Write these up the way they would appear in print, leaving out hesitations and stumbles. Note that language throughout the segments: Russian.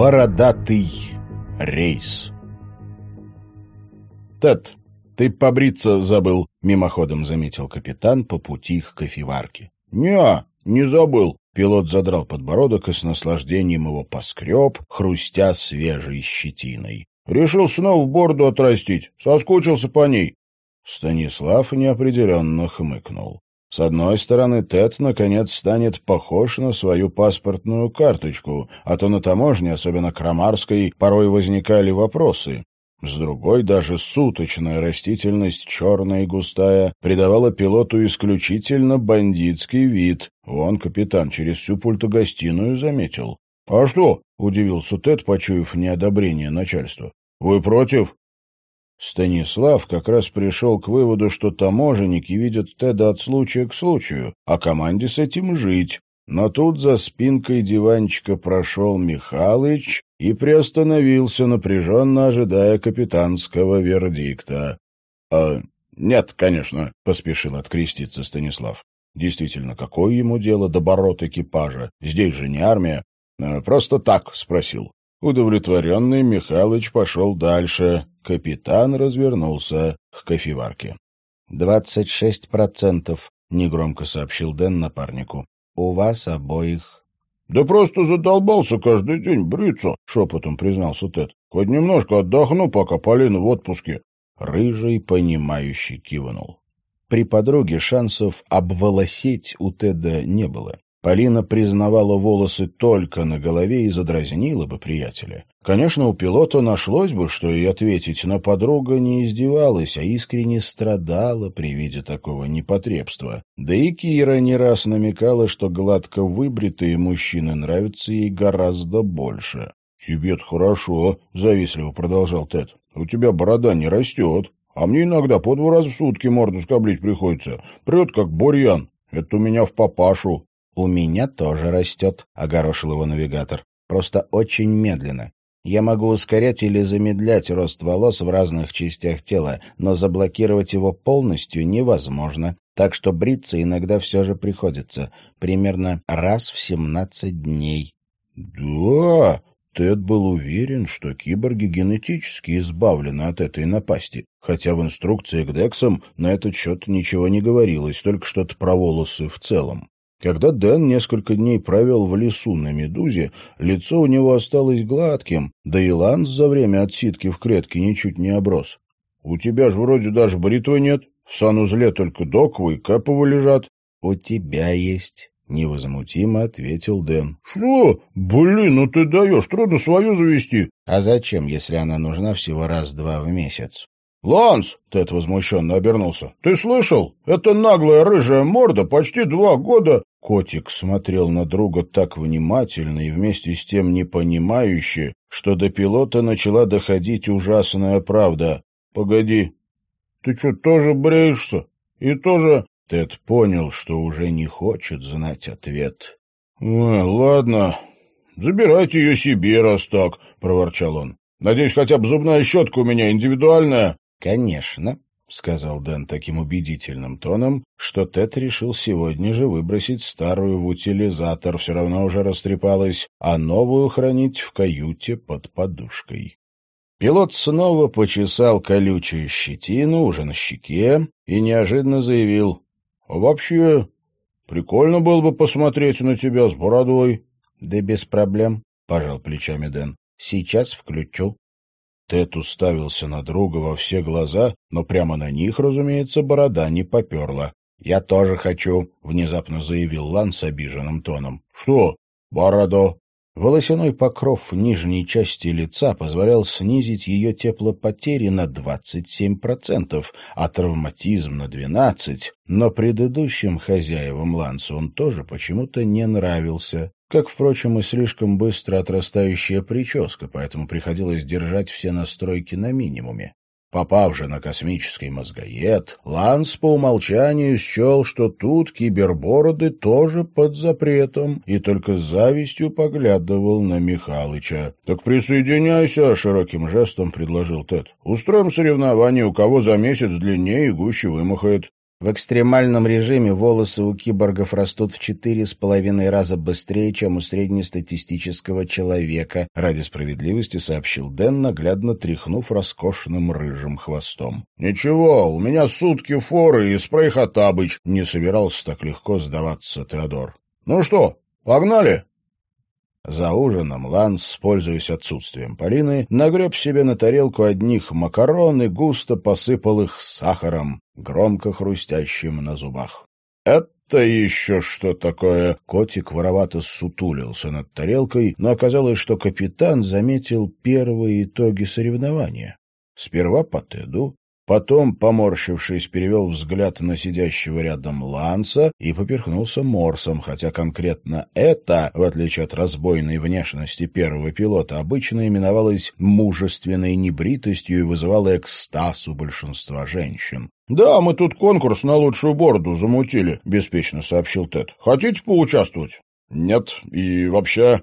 Бородатый рейс. «Тед, ты побриться забыл», — мимоходом заметил капитан по пути к кофеварке. Не забыл». Пилот задрал подбородок и с наслаждением его поскреб, хрустя свежей щетиной. «Решил снова бороду отрастить. Соскучился по ней». Станислав неопределенно хмыкнул. С одной стороны, Тед, наконец, станет похож на свою паспортную карточку, а то на таможне, особенно Крамарской, порой возникали вопросы. С другой, даже суточная растительность, черная и густая, придавала пилоту исключительно бандитский вид. Вон капитан через всю пультогостиную заметил. «А что?» — удивился Тед, почуяв неодобрение начальства. «Вы против?» Станислав как раз пришел к выводу, что таможенники видят Теда от случая к случаю, а команде с этим жить. Но тут за спинкой диванчика прошел Михалыч и приостановился, напряженно ожидая капитанского вердикта. «Нет, конечно», — поспешил откреститься Станислав. «Действительно, какое ему дело до бород экипажа? Здесь же не армия». «Просто так», — спросил. Удовлетворенный Михалыч пошел дальше. Капитан развернулся к кофеварке. 26%, — негромко сообщил Дэн напарнику. «У вас обоих». «Да просто задолбался каждый день бриться», — шепотом признался Тед. «Хоть немножко отдохну, пока Полина в отпуске». Рыжий, понимающий, кивнул. При подруге шансов обволосеть у Теда не было. Полина признавала волосы только на голове и задразнила бы приятеля. Конечно, у пилота нашлось бы, что ей ответить, но подруга не издевалась, а искренне страдала при виде такого непотребства. Да и Кира не раз намекала, что гладко выбритые мужчины нравятся ей гораздо больше. «Тебе-то хорошо», — завистливо продолжал Тед. «У тебя борода не растет, а мне иногда по 2 раза в сутки морду скоблить приходится. Прет, как бурьян. Это у меня в папашу». «У меня тоже растет», — огорошил его навигатор. «Просто очень медленно. Я могу ускорять или замедлять рост волос в разных частях тела, но заблокировать его полностью невозможно. Так что бриться иногда все же приходится. Примерно раз в 17 дней». «Да!» Тед был уверен, что киборги генетически избавлены от этой напасти, хотя в инструкции к Дексам на этот счет ничего не говорилось, только что-то про волосы в целом. Когда Дэн несколько дней провел в лесу на «Медузе», лицо у него осталось гладким, да и Ланс за время отсидки в клетке ничуть не оброс. «У тебя же вроде даже бритвы нет, в санузле только Доковы и Кэповы лежат». «У тебя есть», — невозмутимо ответил Дэн. «Что? Блин, ну ты даешь, трудно свою завести». «А зачем, если она нужна всего раз-два в месяц?» «Ланс!» — Тед возмущенно обернулся. «Ты слышал? Это наглая рыжая морда почти 2 года...» Котик смотрел на друга так внимательно и вместе с тем непонимающе, что до пилота начала доходить ужасная правда. «Погоди, ты что, тоже бреешься? И тоже...» Тед понял, что уже не хочет знать ответ. «Ладно, забирайте ее себе, раз так», — проворчал он. «Надеюсь, хотя бы зубная щетка у меня индивидуальная». «Конечно», — сказал Дэн таким убедительным тоном, что Тед решил сегодня же выбросить старую в утилизатор, все равно уже растрепалась, а новую хранить в каюте под подушкой. Пилот снова почесал колючую щетину уже на щеке и неожиданно заявил: «Вообще, прикольно было бы посмотреть на тебя с бородой». «Да без проблем», — пожал плечами Дэн. «Сейчас включу». Тед уставился на друга во все глаза, но прямо на них, разумеется, борода не поперла. «Я тоже хочу», — внезапно заявил Ланс обиженным тоном. «Что? Бороду?» Волосяной покров нижней части лица позволял снизить ее теплопотери на 27%, а травматизм на 12%, но предыдущим хозяевам Лансу он тоже почему-то не нравился. Как, впрочем, и слишком быстро отрастающая прическа, поэтому приходилось держать все настройки на минимуме. Попав же на космический мозгоед, Ланс по умолчанию счел, что тут кибербороды тоже под запретом, и только с завистью поглядывал на Михалыча. — Так присоединяйся, — широким жестом предложил Тед. — Устроим соревнование, у кого за месяц длиннее и гуще вымахает. В экстремальном режиме волосы у киборгов растут в 4,5 раза быстрее, чем у среднестатистического человека, ради справедливости сообщил Дэн, наглядно тряхнув роскошным рыжим хвостом. «Ничего, у меня сутки форы и спрей Хоттабыч», — не собирался так легко сдаваться Теодор. «Ну что, погнали?» За ужином Ланс, пользуясь отсутствием Полины, нагреб себе на тарелку одних макарон и густо посыпал их сахаром, громко хрустящим на зубах. «Это еще что такое?» Котик воровато сутулился над тарелкой, но оказалось, что капитан заметил первые итоги соревнования. Сперва по Теду, потом, поморщившись, перевел взгляд на сидящего рядом Ланса и поперхнулся морсом, хотя конкретно это, в отличие от разбойной внешности первого пилота, обычно именовалось мужественной небритостью и вызывало экстаз у большинства женщин. «Да, мы тут конкурс на лучшую бороду замутили», — беспечно сообщил Тед. «Хотите поучаствовать?» «Нет, и вообще...»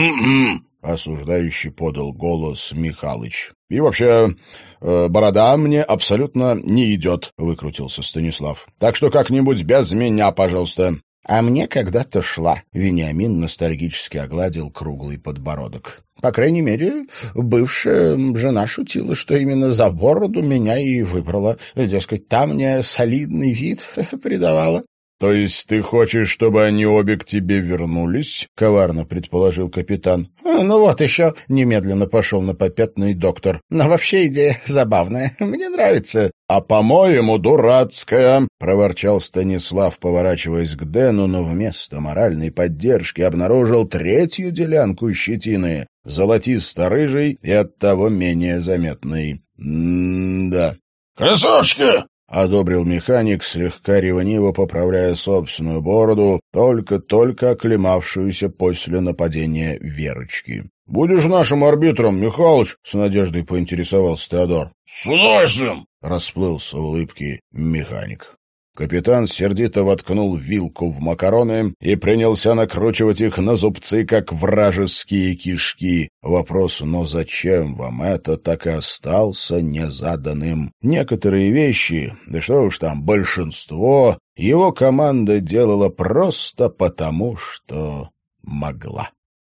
осуждающий подал голос Михалыч. «И вообще, борода мне абсолютно не идет», — выкрутился Станислав. «Так что как-нибудь без меня, пожалуйста». «А мне когда-то шла», — Вениамин ностальгически огладил круглый подбородок. «По крайней мере, бывшая жена шутила, что именно за бороду меня и выбрала. Дескать, та мне солидный вид придавала». «То есть ты хочешь, чтобы они обе к тебе вернулись?» — коварно предположил капитан. «Ну вот еще», — немедленно пошел на попятный доктор. «Но вообще идея забавная. Мне нравится». «А, по-моему, дурацкая», — проворчал Станислав, поворачиваясь к Дэну, но вместо моральной поддержки обнаружил третью делянку щетины, золотисто-рыжий и оттого менее заметный. «Да». «Красавчики!» — одобрил механик, слегка ревниво поправляя собственную бороду, только-только оклемавшуюся после нападения Верочки. «Будешь нашим арбитром, Михалыч?» — с надеждой поинтересовался Теодор. «С удовольствием!» — расплылся в улыбке механик. Капитан сердито воткнул вилку в макароны и принялся накручивать их на зубцы, как вражеские кишки. Вопрос «но зачем вам это?» так и остался незаданным. Некоторые вещи, да что уж там, большинство, его команда делала просто потому, что могла.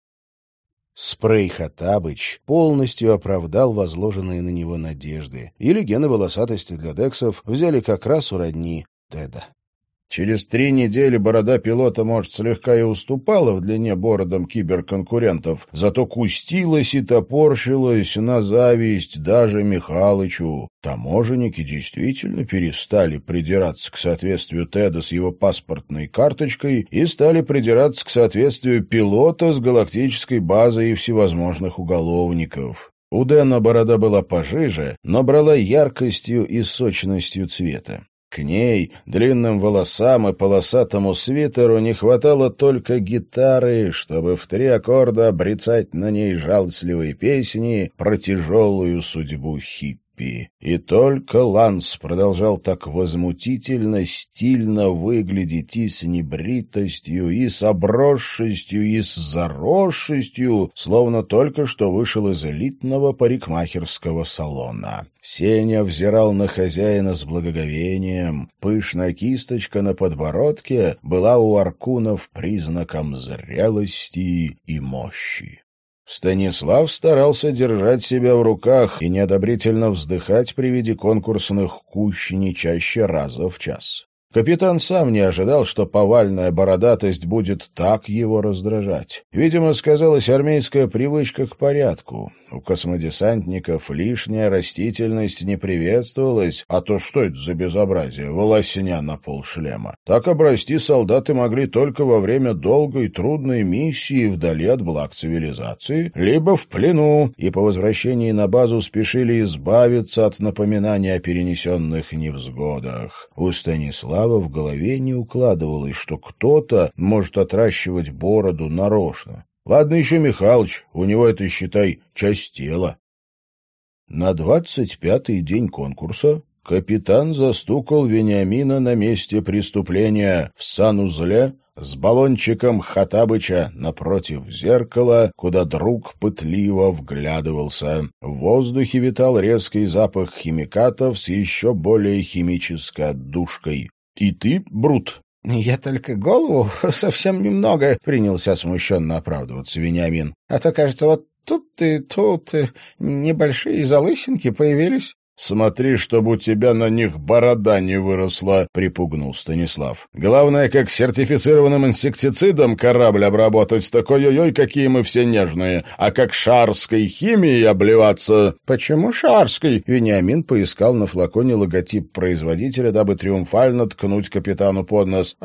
Спрей Хоттабыч полностью оправдал возложенные на него надежды, и гены волосатости для дексов взяли как раз у родни Теда. Через 3 недели борода пилота, может, слегка и уступала в длине бородам киберконкурентов, зато кустилась и топорщилась на зависть даже Михалычу. Таможенники действительно перестали придираться к соответствию Теда с его паспортной карточкой и стали придираться к соответствию пилота с галактической базой и всевозможных уголовников. У Дэна борода была пожиже, но брала яркостью и сочностью цвета. К ней, длинным волосам и полосатому свитеру не хватало только гитары, чтобы в 3 аккорда обрицать на ней жалостливые песни про тяжелую судьбу хиппи. И только Ланс продолжал так возмутительно, стильно выглядеть и с небритостью, и с обросшестью, и с заросшестью, словно только что вышел из элитного парикмахерского салона. Сеня взирал на хозяина с благоговением. Пышная кисточка на подбородке была у Аркунов признаком зрелости и мощи. Станислав старался держать себя в руках и неодобрительно вздыхать при виде конкурсных кущ не чаще раза в час. Капитан сам не ожидал, что повальная бородатость будет так его раздражать. Видимо, сказалась армейская привычка к порядку. У космодесантников лишняя растительность не приветствовалась, а то что это за безобразие, волосня на полшлема. Так обрасти солдаты могли только во время долгой трудной миссии вдали от благ цивилизации, либо в плену, и по возвращении на базу спешили избавиться от напоминаний о перенесенных невзгодах. У Станислава в голове не укладывалось, что кто-то может отращивать бороду нарочно. Ладно еще Михалыч, у него это, считай, часть тела. На 25-й день конкурса капитан застукал Вениамина на месте преступления в санузле с баллончиком Хоттабыча напротив зеркала, куда друг пытливо вглядывался. В воздухе витал резкий запах химикатов с еще более химической отдушкой. И ты, Брут?» «Я только голову, совсем немного», — принялся смущенно оправдываться Вениамин. «А то, кажется, вот тут и тут небольшие залысинки появились». «Смотри, чтобы у тебя на них борода не выросла», — припугнул Станислав. «Главное, как сертифицированным инсектицидом корабль обработать, так ой-ой-ой, какие мы все нежные, а как шарской химией обливаться». «Почему шарской?» — Вениамин поискал на флаконе логотип производителя, дабы триумфально ткнуть капитану под нос.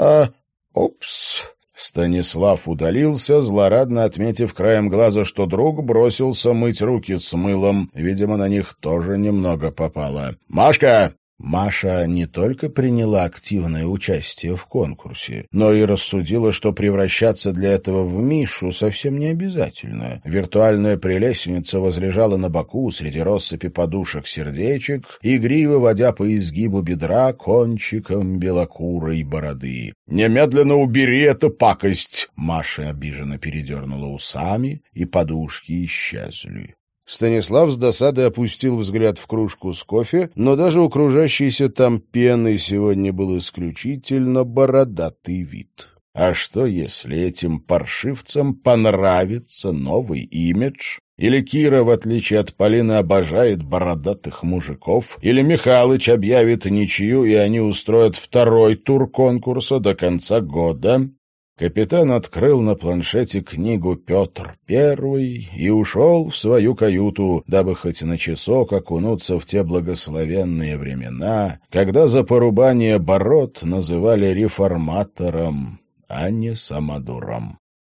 Упс». Станислав удалился, злорадно отметив краем глаза, что друг бросился мыть руки с мылом. Видимо, на них тоже немного попало. «Машка!» Маша не только приняла активное участие в конкурсе, но и рассудила, что превращаться для этого в Мишу совсем не обязательно. Виртуальная прелестница возлежала на боку среди россыпи подушек-сердечек, игриво водя по изгибу бедра кончиком белокурой бороды. «Немедленно убери эту пакость!» Маша обиженно передернула усами, и подушки исчезли. Станислав с досадой опустил взгляд в кружку с кофе, но даже у кружащейся там пены сегодня был исключительно бородатый вид. А что, если этим паршивцам понравится новый имидж? Или Кира, в отличие от Полины, обожает бородатых мужиков? Или Михалыч объявит ничью, и они устроят второй тур конкурса до конца года? Капитан открыл на планшете книгу «Петр I» и ушел в свою каюту, дабы хоть на часок окунуться в те благословенные времена, когда за порубание бород называли реформатором, а не самодуром.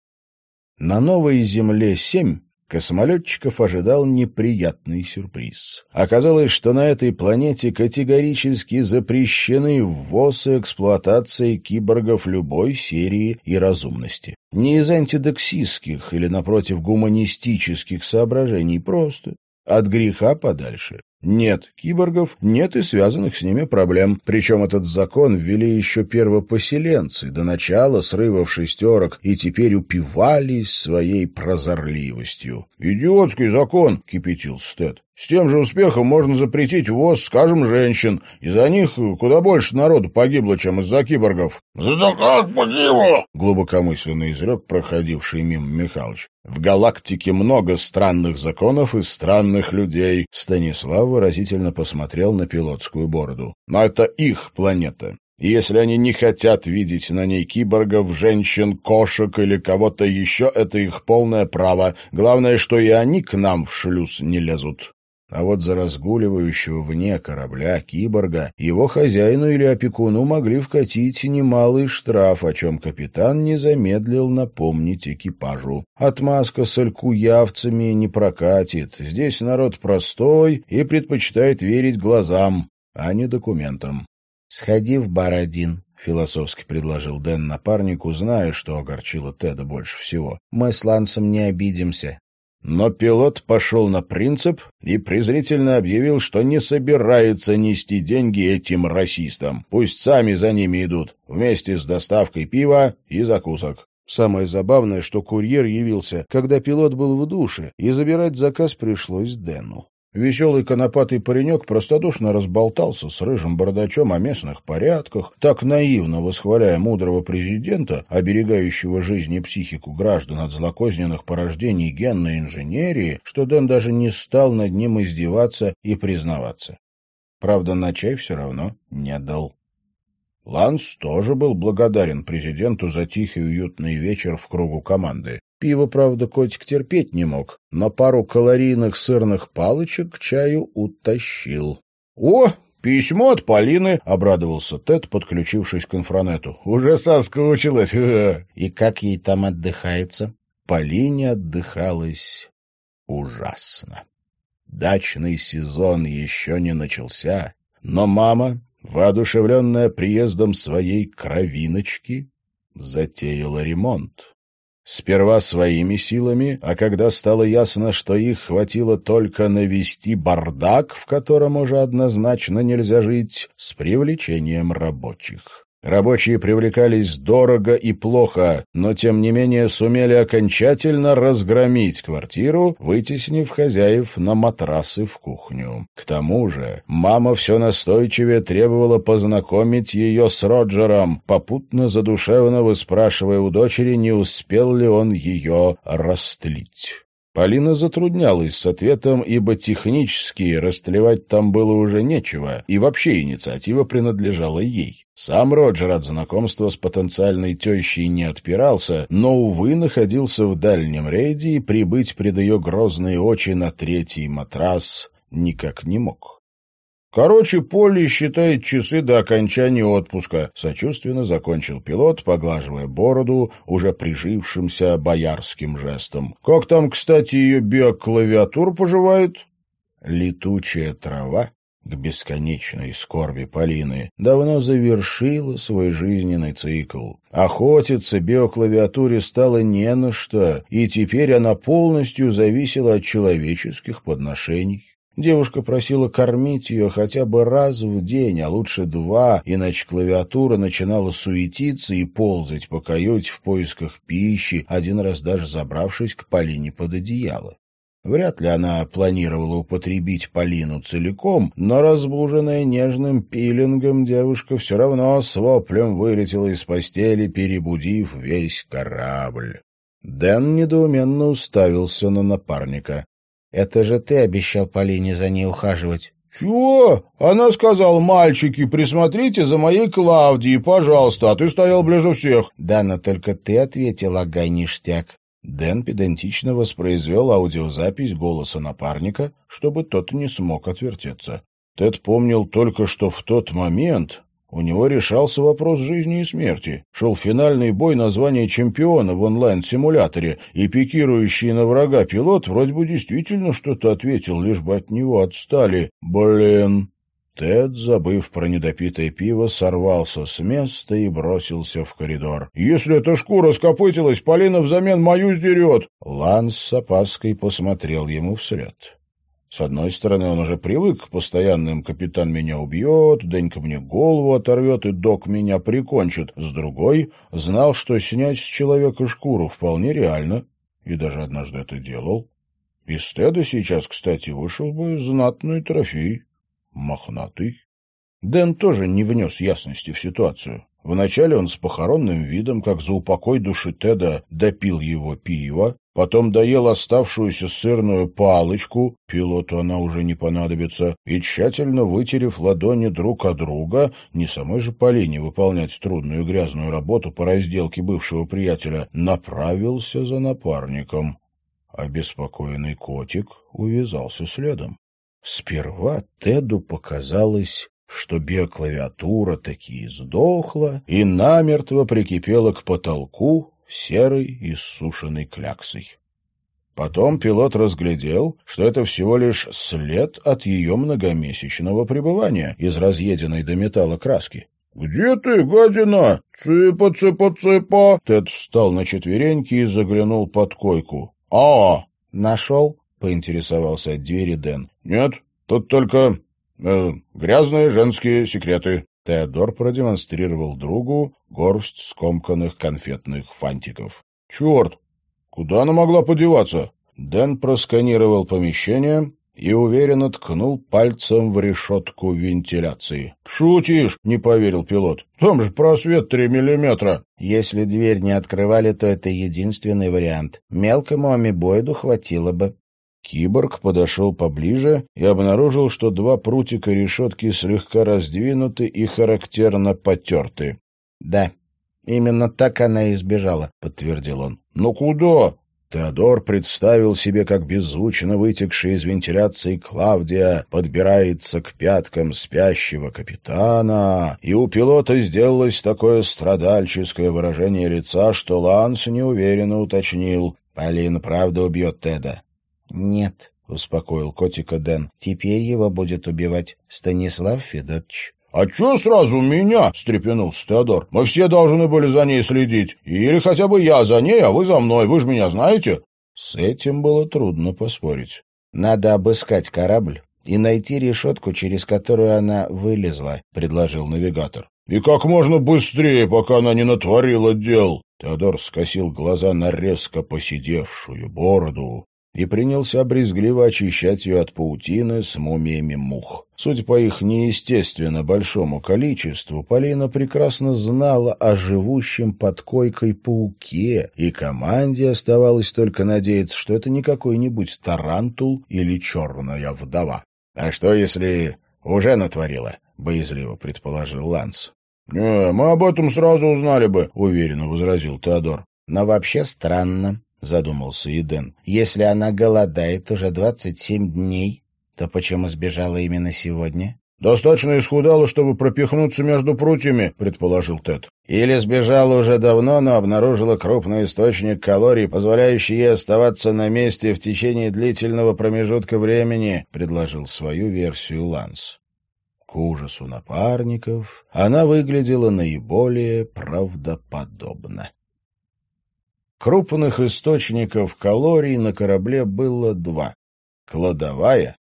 На новой Земле-7 космолетчиков ожидал неприятный сюрприз. Оказалось, что на этой планете категорически запрещены ввоз и эксплуатация киборгов любой серии и разумности. Не из антидоксистских или, напротив, гуманистических соображений, просто от греха подальше. Нет киборгов, нет и связанных с ними проблем. Причем этот закон ввели еще первопоселенцы, до начала срывов шестерок, и теперь упивались своей прозорливостью. «Идиотский закон!» — кипятил Стэд. «С тем же успехом можно запретить ввоз, скажем, женщин. Из-за них куда больше народу погибло, чем из-за киборгов». «За как погибло?» — глубокомысленно изрек проходивший мимо Михалыч. «В галактике много странных законов и странных людей», — Станислав выразительно посмотрел на пилотскую бороду. «Но это их планета. И если они не хотят видеть на ней киборгов, женщин, кошек или кого-то еще, это их полное право. Главное, что и они к нам в шлюз не лезут». А вот за разгуливающего вне корабля киборга его хозяину или опекуну могли вкатить немалый штраф, о чем капитан не замедлил напомнить экипажу. Отмазка с алькуявцами не прокатит. Здесь народ простой и предпочитает верить глазам, а не документам. «Сходи в бар один», — философски предложил Дэн напарнику, зная, что огорчило Теда больше всего. «Мы с Лансом не обидимся». Но пилот пошел на принцип и презрительно объявил, что не собирается нести деньги этим расистам. Пусть сами за ними идут, вместе с доставкой пива и закусок. Самое забавное, что курьер явился, когда пилот был в душе, и забирать заказ пришлось Дэну. Веселый конопатый паренек простодушно разболтался с рыжим бородачом о местных порядках, так наивно восхваляя мудрого президента, оберегающего жизнь и психику граждан от злокозненных порождений генной инженерии, что Дэн даже не стал над ним издеваться и признаваться. Правда, на чай все равно не дал. Ланс тоже был благодарен президенту за тихий уютный вечер в кругу команды. Пиво, правда, котик терпеть не мог, но пару калорийных сырных палочек к чаю утащил. «О, письмо от Полины!» — обрадовался Тед, подключившись к инфранету. «Уже соскучилась!» «И как ей там отдыхается?» Полине отдыхалось ужасно. Дачный сезон еще не начался, но мама, воодушевленная приездом своей кровиночки, затеяла ремонт. Сперва своими силами, а когда стало ясно, что их хватило только навести бардак, в котором уже однозначно нельзя жить, с привлечением рабочих. Рабочие привлекались дорого и плохо, но тем не менее сумели окончательно разгромить квартиру, вытеснив хозяев на матрасы в кухню. К тому же мама все настойчивее требовала познакомить ее с Роджером, попутно задушевно выспрашивая у дочери, не успел ли он ее растлить. Полина затруднялась с ответом, ибо технически растлевать там было уже нечего, и вообще инициатива принадлежала ей. Сам Роджер от знакомства с потенциальной тещей не отпирался, но, увы, находился в дальнем рейде и прибыть пред ее грозные очи на третий матрас никак не мог. «Короче, Полли считает часы до окончания отпуска», — сочувственно закончил пилот, поглаживая бороду уже прижившимся боярским жестом. «Как там, кстати, ее биоклавиатура поживает?» Летучая трава, к бесконечной скорби Полины, давно завершила свой жизненный цикл. Охотиться биоклавиатуре стало не на что, и теперь она полностью зависела от человеческих подношений. Девушка просила кормить ее хотя бы раз в день, а лучше 2, иначе клавиатура начинала суетиться и ползать по каюте в поисках пищи, один раз даже забравшись к Полине под одеяло. Вряд ли она планировала употребить Полину целиком, но, разбуженная нежным пилингом, девушка все равно с воплем вылетела из постели, перебудив весь корабль. Дэн недоуменно уставился на напарника. «Это же ты обещал Полине за ней ухаживать». «Чего? Она сказала: мальчики, присмотрите за моей Клавдией, пожалуйста, а ты стоял ближе всех». «Да, но только ты ответил, ага, ништяк». Дэн педантично воспроизвел аудиозапись голоса напарника, чтобы тот не смог отвертеться. Тед помнил только, что в тот момент у него решался вопрос жизни и смерти. Шел финальный бой на звание чемпиона в онлайн-симуляторе, и пикирующий на врага пилот вроде бы действительно что-то ответил, лишь бы от него отстали. Блин. Тед, забыв про недопитое пиво, сорвался с места и бросился в коридор. «Если эта шкура скопытилась, Полина взамен мою сдерет!» Ланс с опаской посмотрел ему вслед. С одной стороны, он уже привык к постоянным «капитан меня убьет», «Денька мне голову оторвет» и «Док меня прикончит». С другой, знал, что снять с человека шкуру вполне реально, и даже однажды это делал. Из Теда сейчас, кстати, вышел бы знатный трофей. Мохнатый. Дэн тоже не внес ясности в ситуацию. Вначале он с похоронным видом, как за упокой души Теда, допил его пиво, потом доел оставшуюся сырную палочку, пилоту она уже не понадобится, и, тщательно вытерев ладони друг от друга, не самой же Полине выполнять трудную грязную работу по разделке бывшего приятеля, направился за напарником. Обеспокоенный котик увязался следом. Сперва Теду показалось, что биоклавиатура таки сдохла и намертво прикипела к потолку серой иссушенной кляксой. Потом пилот разглядел, что это всего лишь след от ее многомесячного пребывания из разъеденной до металла краски. «Где ты, гадина? Цыпа, цыпа, цыпа!» Тед встал на четвереньки и заглянул под койку. «Нашел?» — поинтересовался от двери Дэн. «Нет, тут только грязные женские секреты». Теодор продемонстрировал другу горсть скомканных конфетных фантиков. «Черт! Куда она могла подеваться?» Дэн просканировал помещение и уверенно ткнул пальцем в решетку вентиляции. «Шутишь?» — не поверил пилот. «Там же просвет 3 миллиметра». «Если дверь не открывали, то это единственный вариант. Мелкому амебоиду хватило бы». Киборг подошел поближе и обнаружил, что 2 прутика решетки слегка раздвинуты и характерно потерты. «Да, именно так она и сбежала», — подтвердил он. «Но куда?» Теодор представил себе, как беззвучно вытекшая из вентиляции Клавдия подбирается к пяткам спящего капитана, и у пилота сделалось такое страдальческое выражение лица, что Ланс неуверенно уточнил: «Полина правда убьет Теда?» «Нет», — успокоил котика Дэн. «Теперь его будет убивать Станислав Федотович». «А чё сразу меня?» — встрепенулся Теодор. «Мы все должны были за ней следить. Или хотя бы я за ней, а вы за мной. Вы же меня знаете?» С этим было трудно поспорить. «Надо обыскать корабль и найти решетку, через которую она вылезла», — предложил навигатор. И как можно быстрее, пока она не натворила дел. Теодор скосил глаза на резко поседевшую бороду и принялся брезгливо очищать ее от паутины с мумиями мух. Судя по их неестественно большому количеству, Полина прекрасно знала о живущем под койкой пауке, и команде оставалось только надеяться, что это не какой-нибудь тарантул или черная вдова. — А что, если уже натворила? — боязливо предположил Ланс. — Не, мы об этом сразу узнали бы, — уверенно возразил Теодор. — Но вообще странно, — задумался Иден. — Если она голодает уже 27 дней, то почему сбежала именно сегодня? — Достаточно исхудала, чтобы пропихнуться между прутьями, — предположил Тед. — Или сбежала уже давно, но обнаружила крупный источник калорий, позволяющий ей оставаться на месте в течение длительного промежутка времени, — предложил свою версию Ланс. К ужасу напарников она выглядела наиболее правдоподобно. Крупных источников калорий на корабле было два — кладовая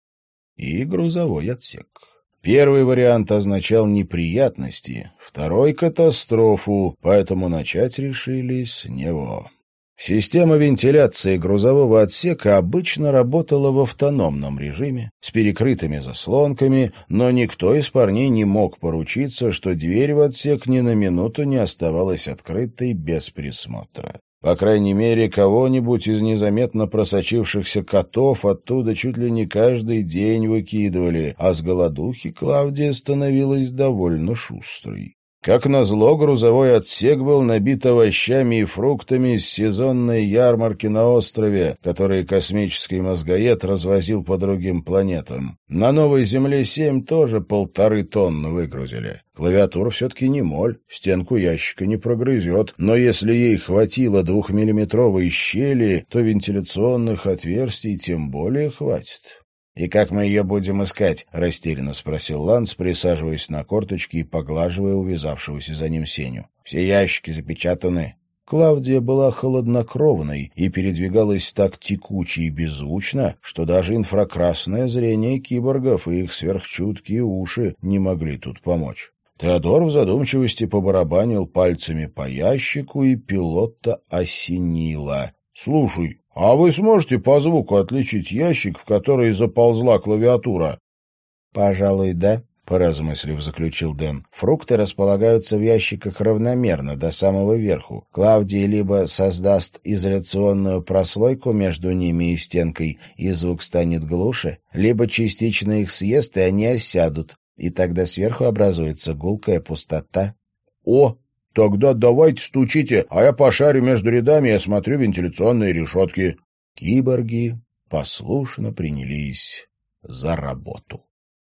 и грузовой отсек. Первый вариант означал неприятности, второй — катастрофу, поэтому начать решили с него. Система вентиляции грузового отсека обычно работала в автономном режиме, с перекрытыми заслонками, но никто из парней не мог поручиться, что дверь в отсек ни на минуту не оставалась открытой без присмотра. По крайней мере, кого-нибудь из незаметно просочившихся котов оттуда чуть ли не каждый день выкидывали, а с голодухи Клавдия становилась довольно шустрой. Как назло, грузовой отсек был набит овощами и фруктами с сезонной ярмарки на острове, которые космический мозгоед развозил по другим планетам. На Новой Земле-7 тоже 1,5 тонны выгрузили. Клавиатура все-таки не моль, стенку ящика не прогрызет, но если ей хватило 2-миллиметровой щели, то вентиляционных отверстий тем более хватит. «И как мы ее будем искать?» — растерянно спросил Ланс, присаживаясь на корточки и поглаживая увязавшегося за ним Сеню. «Все ящики запечатаны». Клавдия была холоднокровной и передвигалась так текуче и беззвучно, что даже инфракрасное зрение киборгов и их сверхчуткие уши не могли тут помочь. Теодор в задумчивости побарабанил пальцами по ящику, и пилота осенило. «Слушай, а вы сможете по звуку отличить ящик, в который заползла клавиатура?» «Пожалуй, да», — поразмыслив, заключил Дэн. «Фрукты располагаются в ящиках равномерно, до самого верху. Клавдия либо создаст изоляционную прослойку между ними и стенкой, и звук станет глуше, либо частично их съест, и они осядут, и тогда сверху образуется гулкая пустота». «О! Тогда давайте стучите, а я пошарю между рядами и осмотрю вентиляционные решетки». Киборги послушно принялись за работу.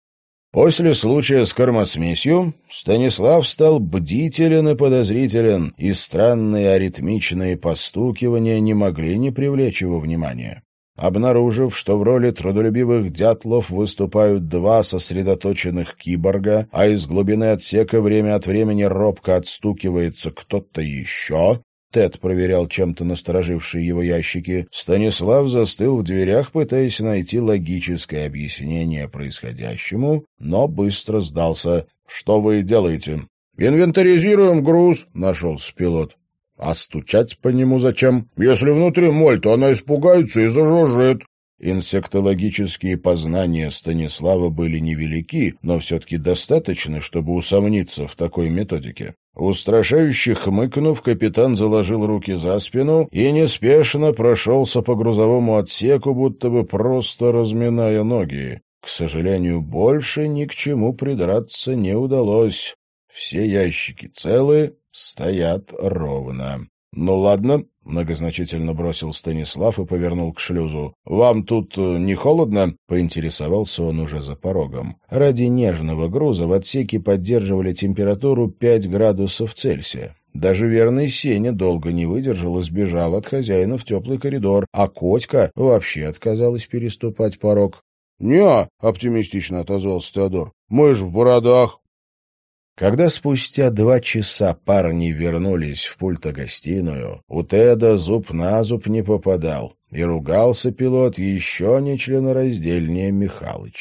После случая с кормосмесью Станислав стал бдителен и подозрителен, и странные аритмичные постукивания не могли не привлечь его внимания. Обнаружив, что в роли трудолюбивых дятлов выступают два сосредоточенных киборга, а из глубины отсека время от времени робко отстукивается кто-то еще, Тед проверял чем-то насторожившие его ящики, Станислав застыл в дверях, пытаясь найти логическое объяснение происходящему, но быстро сдался. «Что вы делаете?» «Инвентаризируем груз», — нашелся пилот. «А стучать по нему зачем? Если внутри моль, то она испугается и зажужжит». Инсектологические познания Станислава были невелики, но все-таки достаточно, чтобы усомниться в такой методике. Устрашающе хмыкнув, капитан заложил руки за спину и неспешно прошелся по грузовому отсеку, будто бы просто разминая ноги. К сожалению, больше ни к чему придраться не удалось. Все ящики целы, стоят ровно. «Ну ладно», — многозначительно бросил Станислав и повернул к шлюзу. «Вам тут не холодно?» — поинтересовался он уже за порогом. Ради нежного груза в отсеке поддерживали температуру 5 градусов Цельсия. Даже верный Сеня долго не выдержал и сбежал от хозяина в теплый коридор, а Котька вообще отказалась переступать порог. «Не-а», — оптимистично отозвался Теодор, — «мы ж в бородах». Когда спустя 2 часа парни вернулись в пульто-гостиную, у Теда зуб на зуб не попадал, и ругался пилот еще нечленораздельнее Михалыча.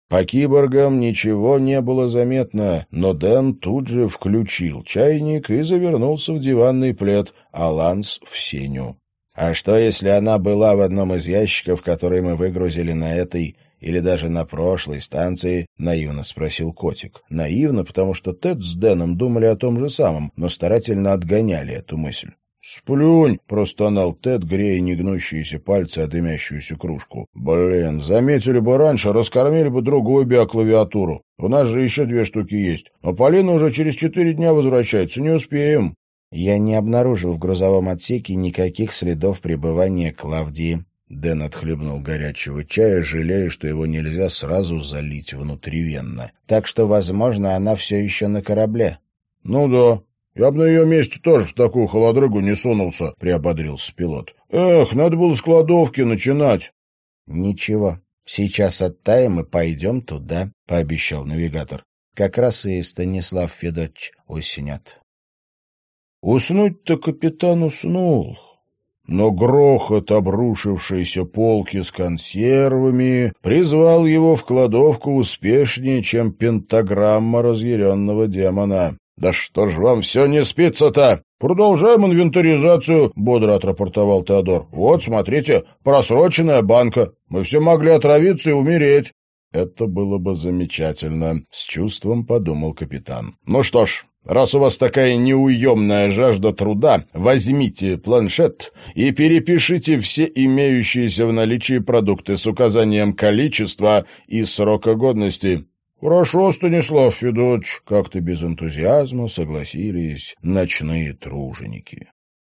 По киборгам ничего не было заметно, но Дэн тут же включил чайник и завернулся в диванный плед, а Ланс — в сеню. «А что, если она была в одном из ящиков, который мы выгрузили на этой или даже на прошлой станции?» — наивно спросил котик. Наивно, потому что Тед с Дэном думали о том же самом, но старательно отгоняли эту мысль. «Сплюнь!» — простонал Тед, грея негнущиеся пальцы о дымящуюся кружку. «Блин, заметили бы раньше, раскормили бы другую биоклавиатуру. У нас же еще 2 штуки есть. А Полина уже через 4 дня возвращается, не успеем». «Я не обнаружил в грузовом отсеке никаких следов пребывания Клавдии». Дэн отхлебнул горячего чая, жалея, что его нельзя сразу залить внутривенно. «Так что, возможно, она все еще на корабле». «Ну да. Я бы на ее месте тоже в такую холодрыгу не сунулся», — приободрился пилот. «Эх, надо было с кладовки начинать». «Ничего, сейчас оттаем и пойдем туда», — пообещал навигатор. «Как раз и Станислав Федотович уснет». Уснуть-то капитан уснул, но грохот обрушившейся полки с консервами призвал его в кладовку успешнее, чем пентаграмма разъяренного демона. «Да что ж вам все не спится-то?» «Продолжаем инвентаризацию», — бодро отрапортовал Теодор. «Вот, смотрите, просроченная банка. Мы все могли отравиться и умереть». «Это было бы замечательно», — с чувством подумал капитан. «Ну что ж, раз у вас такая неуемная жажда труда, возьмите планшет и перепишите все имеющиеся в наличии продукты с указанием количества и срока годности». «Хорошо, Станислав Федотович», — как-то без энтузиазма согласились ночные труженики.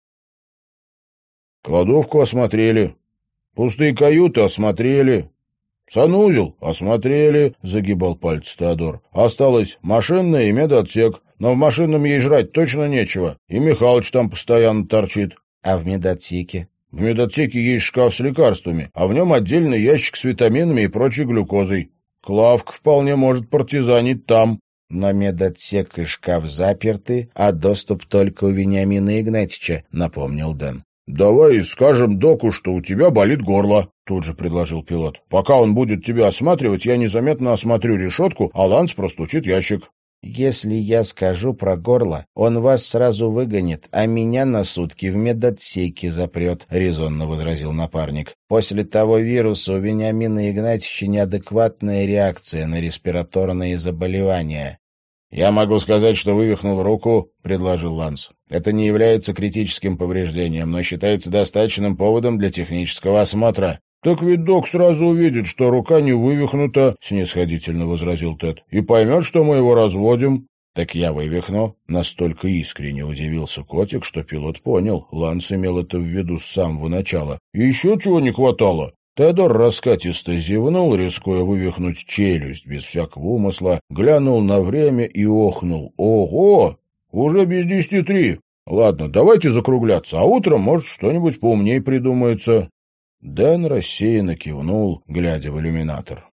Кладовку осмотрели, пустые каюты осмотрели, санузел осмотрели, — загибал пальцы Теодор. «Осталось машинное и медотсек, но в машинном ей жрать точно нечего, и Михалыч там постоянно торчит». «А в медотсеке?» «В медотсеке есть шкаф с лекарствами, а в нем отдельный ящик с витаминами и прочей глюкозой. Клавка вполне может партизанить там». «Но медотсек и шкаф заперты, а доступ только у Вениамина Игнатьича», — напомнил Дэн. «Давай скажем доку, что у тебя болит горло», — тут же предложил пилот. «Пока он будет тебя осматривать, я незаметно осмотрю решетку, а Ланс простучит ящик». «Если я скажу про горло, он вас сразу выгонит, а меня на сутки в медотсеке запрет», — резонно возразил напарник. «После того вируса у Вениамина Игнатьевича неадекватная реакция на респираторные заболевания». «Я могу сказать, что вывихнул руку», — предложил Ланс. «Это не является критическим повреждением, но считается достаточным поводом для технического осмотра». «Так ведь док сразу увидит, что рука не вывихнута», — снисходительно возразил Тед, «и поймет, что мы его разводим». «Так я вывихну?» — настолько искренне удивился котик, что пилот понял. Ланс имел это в виду с самого начала. «Еще чего не хватало?» Теодор раскатисто зевнул, рискуя вывихнуть челюсть без всякого умысла, глянул на время и охнул. «Ого! Уже без 10:03. Ладно, давайте закругляться, а утром, может, что-нибудь поумнее придумается». Дэн рассеянно кивнул, глядя в иллюминатор.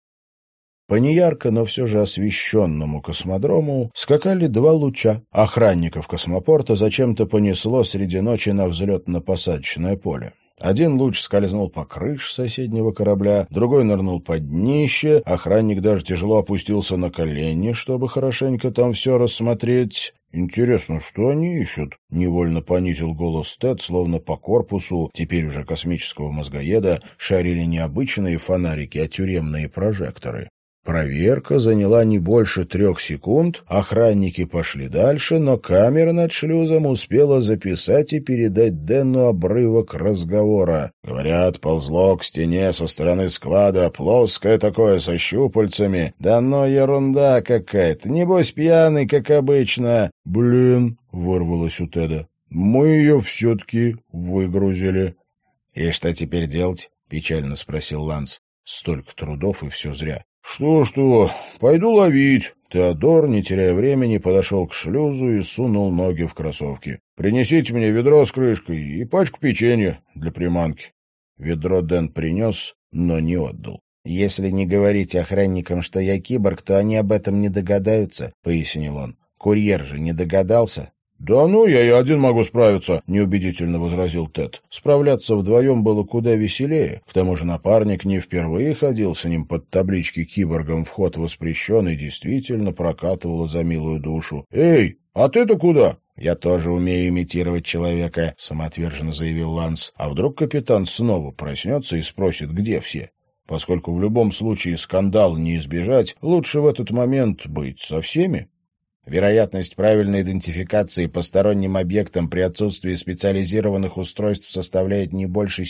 По неярко, но все же освещенному космодрому скакали 2 луча. Охранников космопорта зачем-то понесло среди ночи на взлетно-посадочное поле. Один луч скользнул по крыше соседнего корабля, другой нырнул под днище, охранник даже тяжело опустился на колени, чтобы хорошенько там все рассмотреть. «Интересно, что они ищут?» — невольно понизил голос Тед, словно по корпусу, теперь уже космического мозгоеда, шарили не обычные фонарики, а тюремные прожекторы. Проверка заняла не больше 3 секунд, охранники пошли дальше, но камера над шлюзом успела записать и передать Дэну обрывок разговора. «Говорят, ползло к стене со стороны склада, плоское такое, со щупальцами. Да ну ерунда какая-то, небось пьяный, как обычно». «Блин», — вырвалось у Теда, — «мы ее все-таки выгрузили». «И что теперь делать?» — печально спросил Ланс. «Столько трудов, и все зря». «Что, пойду ловить». Теодор, не теряя времени, подошел к шлюзу и сунул ноги в кроссовки. «Принесите мне ведро с крышкой и пачку печенья для приманки». Ведро Дэн принес, но не отдал. «Если не говорить охранникам, что я киборг, то они об этом не догадаются», — пояснил он. «Курьер же не догадался». «Да ну, я и один могу справиться», — неубедительно возразил Тед. Справляться вдвоем было куда веселее. К тому же напарник не впервые ходил с ним под таблички киборгом «Вход воспрещен» и действительно прокатывало за милую душу. «Эй, а ты-то куда?» «Я тоже умею имитировать человека», — самоотверженно заявил Ланс. «А вдруг капитан снова проснется и спросит, где все?» Поскольку в любом случае скандал не избежать, лучше в этот момент быть со всеми. Вероятность правильной идентификации посторонним объектам при отсутствии специализированных устройств составляет не больше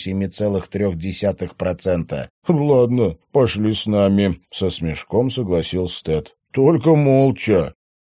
7,3%. «Ладно, пошли с нами», — со смешком согласился Тед. «Только молча».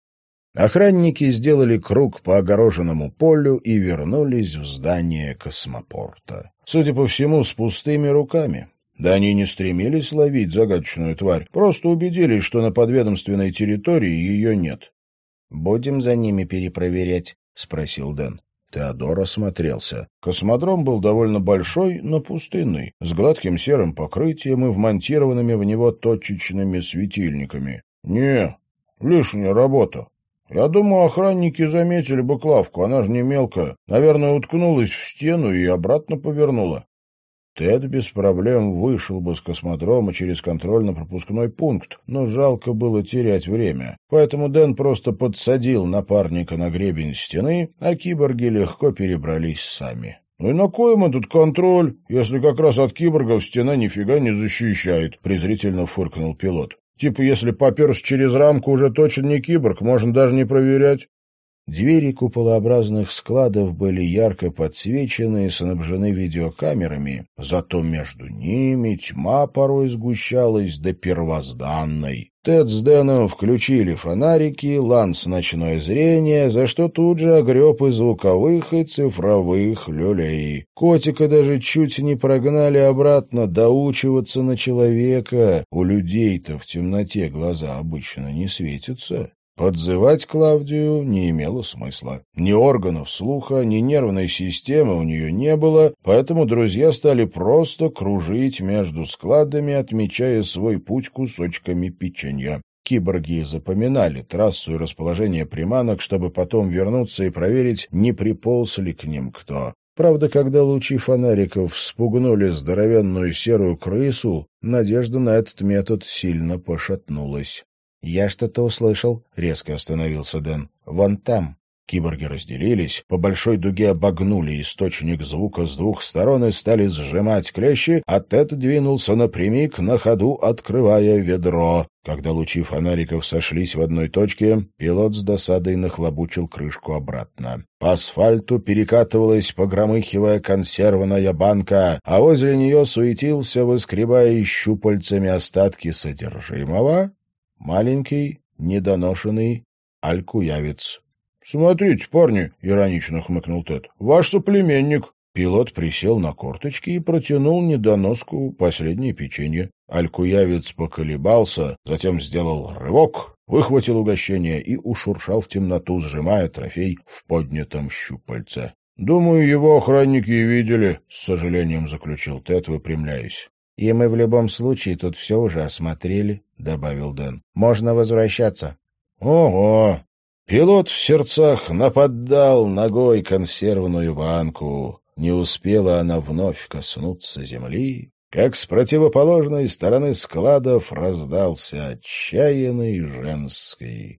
Охранники сделали круг по огороженному полю и вернулись в здание космопорта. Судя по всему, с пустыми руками. Да они не стремились ловить загадочную тварь, просто убедились, что на подведомственной территории ее нет. «Будем за ними перепроверять?» — спросил Дэн. Теодор осмотрелся. Космодром был довольно большой, но пустынный, с гладким серым покрытием и вмонтированными в него точечными светильниками. «Не, лишняя работа. Я думаю, охранники заметили бы Клавку, она же не мелкая. Наверное, уткнулась в стену и обратно повернула». Тед без проблем вышел бы с космодрома через контрольно-пропускной пункт, но жалко было терять время. Поэтому Дэн просто подсадил напарника на гребень стены, а киборги легко перебрались сами. «Ну и на кой им этот контроль, если как раз от киборгов стена нифига не защищает?» — презрительно фыркнул пилот. «Типа, если поперся через рамку, уже точно не киборг, можно даже не проверять». Двери куполообразных складов были ярко подсвечены и снабжены видеокамерами, зато между ними тьма порой сгущалась до первозданной. Тед с Дэном включили фонарики, Ланс — ночное зрение, за что тут же огреб и звуковых, и цифровых люлей. Котика даже чуть не прогнали обратно доучиваться на человека. У людей-то в темноте глаза обычно не светятся. Подзывать Клавдию не имело смысла. Ни органов слуха, ни нервной системы у нее не было, поэтому друзья стали просто кружить между складами, отмечая свой путь кусочками печенья. Киборги запоминали трассу и расположение приманок, чтобы потом вернуться и проверить, не приполз ли к ним кто. Правда, когда лучи фонариков спугнули здоровенную серую крысу, надежда на этот метод сильно пошатнулась. «Я что-то услышал», — резко остановился Дэн. «Вон там». Киборги разделились, по большой дуге обогнули источник звука с двух сторон и стали сжимать клещи, а Тед двинулся напрямик, на ходу открывая ведро. Когда лучи фонариков сошлись в одной точке, пилот с досадой нахлобучил крышку обратно. По асфальту перекатывалась, погромыхивая, консервная банка, а возле нее суетился, выскребая щупальцами остатки содержимого, маленький, недоношенный алькуявец. «Смотрите, парни», — иронично хмыкнул Тед, — «ваш соплеменник». Пилот присел на корточки и протянул недоноску последнее печенье. Алькуявец поколебался, затем сделал рывок, выхватил угощение и ушуршал в темноту, сжимая трофей в поднятом щупальце. «Думаю, его охранники и видели», — с сожалением заключил Тед, выпрямляясь. «И мы в любом случае тут все уже осмотрели», — добавил Дэн. «Можно возвращаться». «Ого!» Пилот в сердцах наподдал ногой консервную банку. Не успела она вновь коснуться земли, как с противоположной стороны складов раздался отчаянный женский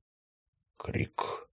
крик.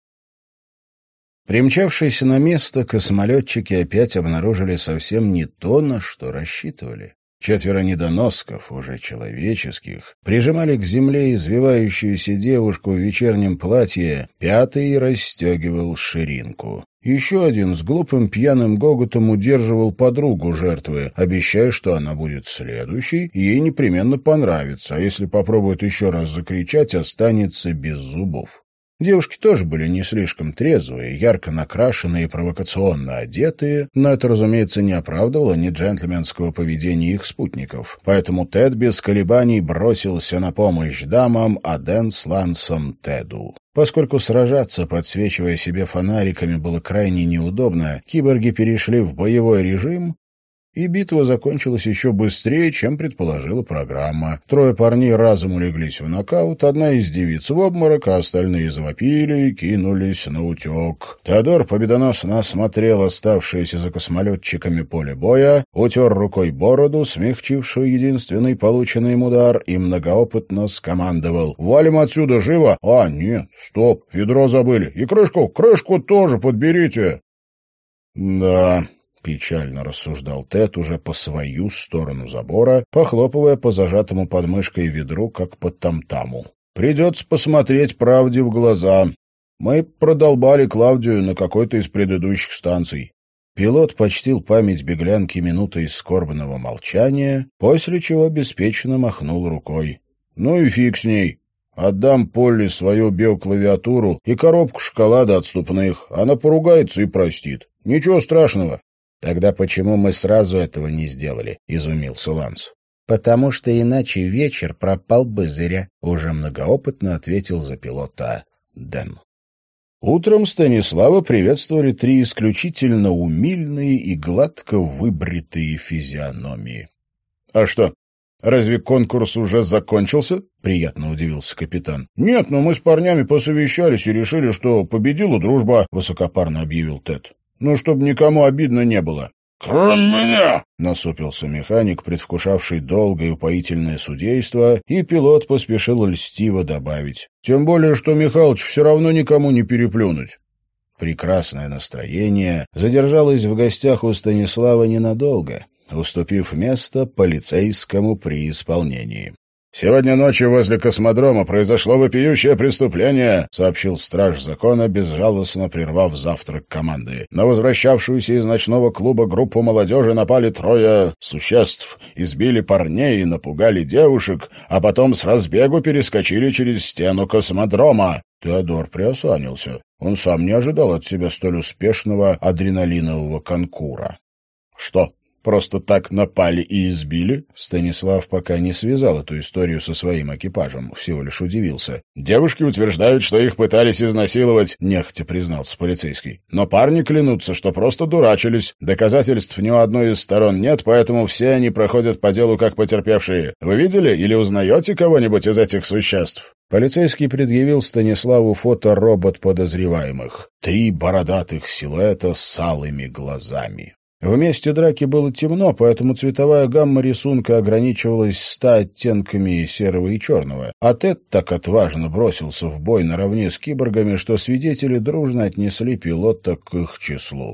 Примчавшись на место, космолетчики опять обнаружили совсем не то, на что рассчитывали. 4 недоносков, уже человеческих, прижимали к земле извивающуюся девушку в вечернем платье, 5-й расстегивал ширинку. Еще один с глупым пьяным гоготом удерживал подругу жертвы, обещая, что она будет следующей, и ей непременно понравится, а если попробует еще раз закричать, останется без зубов. Девушки тоже были не слишком трезвые, ярко накрашенные и провокационно одетые, но это, разумеется, не оправдывало ни джентльменского поведения их спутников. Поэтому Тед без колебаний бросился на помощь дамам, а Дэн с Лансом — Теду. Поскольку сражаться, подсвечивая себе фонариками, было крайне неудобно, киборги перешли в боевой режим И битва закончилась еще быстрее, чем предположила программа. 3 парней разом улеглись в нокаут, одна из девиц в обморок, а остальные завопили и кинулись на утек. Теодор победоносно осмотрел оставшееся за космолетчиками поле боя, утер рукой бороду, смягчившую единственный полученный им удар, и многоопытно скомандовал: «Валим отсюда, живо!» «А, нет, стоп, ведро забыли. И крышку тоже подберите!» «Да...» — печально рассуждал Тед уже по свою сторону забора, похлопывая по зажатому под мышкой ведру, как по там-таму. «Придется посмотреть правде в глаза. Мы продолбали Клавдию на какой-то из предыдущих станций». Пилот почтил память беглянки минутой скорбного молчания, после чего беспечно махнул рукой. «Ну и фиг с ней. Отдам Полли свою биоклавиатуру и коробку шоколада отступных. Она поругается и простит. Ничего страшного». «Тогда почему мы сразу этого не сделали?» — изумился Ланс. «Потому что иначе вечер пропал бы зря», — уже многоопытно ответил за пилота Дэн. Утром Станислава приветствовали 3 исключительно умильные и гладко выбритые физиономии. «А что, разве конкурс уже закончился?» — приятно удивился капитан. «Нет, но мы с парнями посовещались и решили, что победила дружба», — высокопарно объявил Тед. «Ну, чтобы никому обидно не было». «Кроме меня!» — насупился механик, предвкушавший долгое и упоительное судейство, и пилот поспешил льстиво добавить: «Тем более, что Михалыч все равно никому не переплюнуть». Прекрасное настроение задержалось в гостях у Станислава ненадолго, уступив место полицейскому при исполнении. «Сегодня ночью возле космодрома произошло вопиющее преступление», — сообщил страж закона, безжалостно прервав завтрак команды. «На возвращавшуюся из ночного клуба группу молодежи напали 3 существ, избили парней и напугали девушек, а потом с разбегу перескочили через стену космодрома». Теодор приосанился. Он сам не ожидал от себя столь успешного адреналинового конкура. «Что? Просто так напали и избили?» Станислав пока не связал эту историю со своим экипажем, всего лишь удивился. «Девушки утверждают, что их пытались изнасиловать», — нехотя признался полицейский. «Но парни клянутся, что просто дурачились. Доказательств ни у одной из сторон нет, поэтому все они проходят по делу как потерпевшие. Вы видели или узнаете кого-нибудь из этих существ?» Полицейский предъявил Станиславу фоторобот подозреваемых. 3 бородатых силуэта с алыми глазами. В месте драки было темно, поэтому цветовая гамма рисунка ограничивалась 100 оттенками серого и черного. А Тед так отважно бросился в бой наравне с киборгами, что свидетели дружно отнесли пилота к их числу.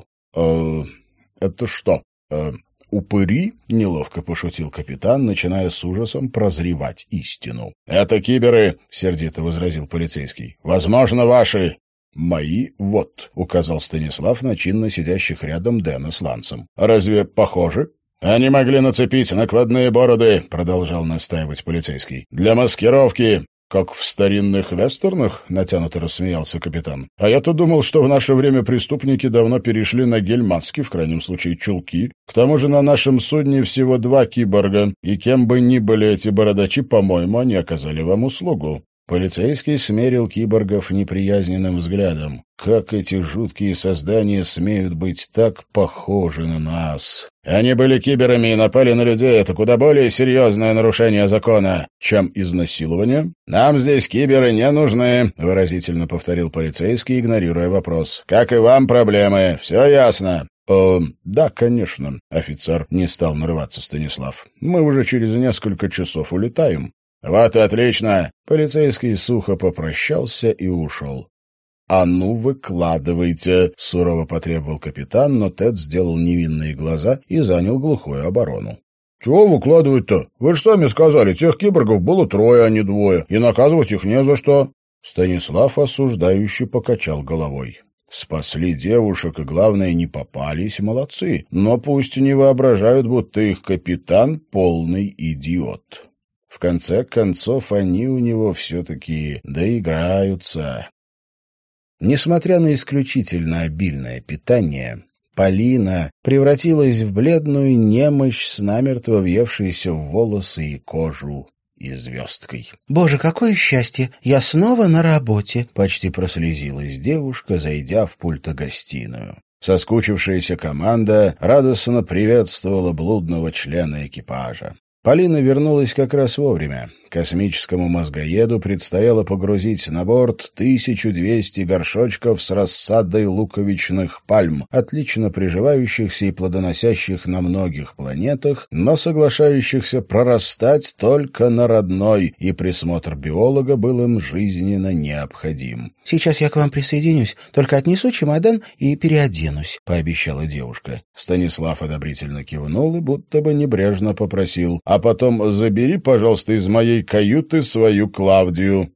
«Это что, упыри?» — неловко пошутил капитан, начиная с ужасом прозревать истину. «Это киберы», — сердито возразил полицейский. «Возможно, ваши». «Мои вот», — указал Станислав на чинно сидящих рядом Дэна с Лансом. «Разве похожи?» «Они могли нацепить накладные бороды», — продолжал настаивать полицейский. «Для маскировки». «Как в старинных вестернах?» — натянуто рассмеялся капитан. «А я-то думал, что в наше время преступники давно перешли на гель-маски, в крайнем случае чулки. К тому же на нашем судне всего 2 киборга, и кем бы ни были эти бородачи, по-моему, они оказали вам услугу». Полицейский смерил киборгов неприязненным взглядом. Как эти жуткие создания смеют быть так похожи на нас? Они были киберами и напали на людей. Это куда более серьезное нарушение закона, чем изнасилование. Нам здесь киберы не нужны, выразительно повторил полицейский, игнорируя вопрос. Как и вам проблемы. Все ясно. «Да, конечно», — офицер не стал нарываться Станислав. «Мы уже через несколько часов улетаем». «Вот и отлично!» Полицейский сухо попрощался и ушел. «А ну, выкладывайте!» — сурово потребовал капитан, но Тед сделал невинные глаза и занял глухую оборону. «Чего выкладывать-то? Вы же сами сказали, тех киборгов было 3, а не 2, и наказывать их не за что». Станислав осуждающе покачал головой. «Спасли девушек и, главное, не попались, молодцы, но пусть не воображают, будто их капитан — полный идиот». В конце концов, они у него все-таки доиграются. Несмотря на исключительно обильное питание, Полина превратилась в бледную немощь с намертво въевшейся в волосы и кожу и звездкой. «Боже, какое счастье! Я снова на работе!» — почти прослезилась девушка, зайдя в пультогостиную. Соскучившаяся команда радостно приветствовала блудного члена экипажа. Полина вернулась как раз вовремя. Космическому мозгоеду предстояло погрузить на борт 1200 горшочков с рассадой луковичных пальм, отлично приживающихся и плодоносящих на многих планетах, но соглашающихся прорастать только на родной, и присмотр биолога был им жизненно необходим. «Сейчас я к вам присоединюсь, только отнесу чемодан и переоденусь», — пообещала девушка. Станислав одобрительно кивнул и будто бы небрежно попросил: «А потом забери, пожалуйста, из моей каюты свою Клавдию».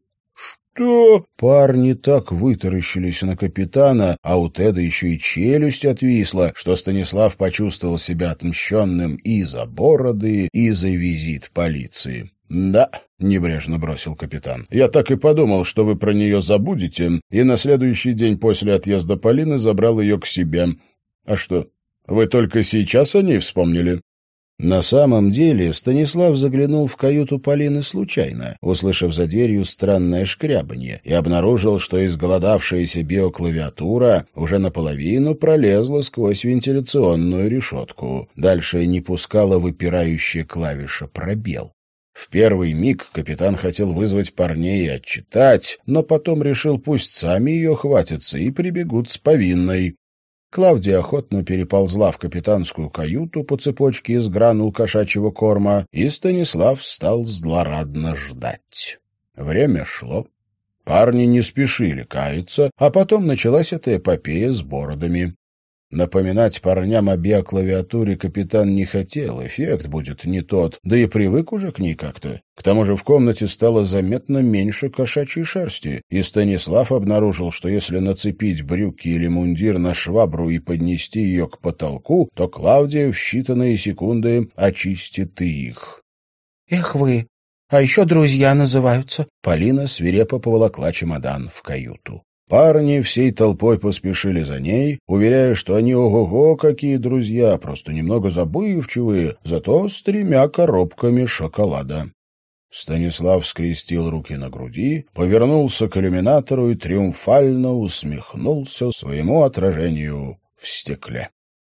«Что?» Парни так вытаращились на капитана, а у Теда еще и челюсть отвисла, что Станислав почувствовал себя отмщенным и за бороды, и за визит полиции. «Да», — небрежно бросил капитан, — «я так и подумал, что вы про нее забудете, и на следующий день после отъезда Полины забрал ее к себе. А что, вы только сейчас о ней вспомнили?» На самом деле Станислав заглянул в каюту Полины случайно, услышав за дверью странное шкрябанье, и обнаружил, что изголодавшаяся биоклавиатура уже наполовину пролезла сквозь вентиляционную решетку. Дальше не пускала выпирающая клавиша «пробел». В первый миг капитан хотел вызвать парней и отчитать, но потом решил, пусть сами ее хватятся и прибегут с повинной. Клавдия охотно переползла в капитанскую каюту по цепочке из гранул кошачьего корма, и Станислав стал злорадно ждать. Время шло. Парни не спешили каяться, а потом началась эта эпопея с бородами. Напоминать парням о биоклавиатуре капитан не хотел, эффект будет не тот, да и привык уже к ней как-то. К тому же в комнате стало заметно меньше кошачьей шерсти, и Станислав обнаружил, что если нацепить брюки или мундир на швабру и поднести ее к потолку, то Клавдия в считанные секунды очистит и их. «Эх вы, а еще друзья называются!» Полина свирепо поволокла чемодан в каюту. Парни всей толпой поспешили за ней, уверяя, что они ого-го какие друзья, просто немного забывчивые, зато с 3 коробками шоколада. Станислав скрестил руки на груди, повернулся к иллюминатору и триумфально усмехнулся своему отражению в стекле.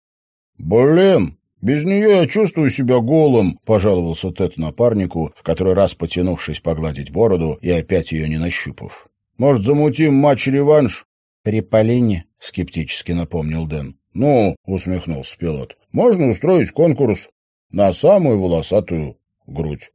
«Блин, без нее я чувствую себя голым», — пожаловался Тед напарнику, в который раз потянувшись погладить бороду и опять ее не нащупав. «Может, замутим матч-реванш?» «При Полине», — скептически напомнил Дэн. «Ну», — усмехнулся пилот, — «можно устроить конкурс на самую волосатую грудь».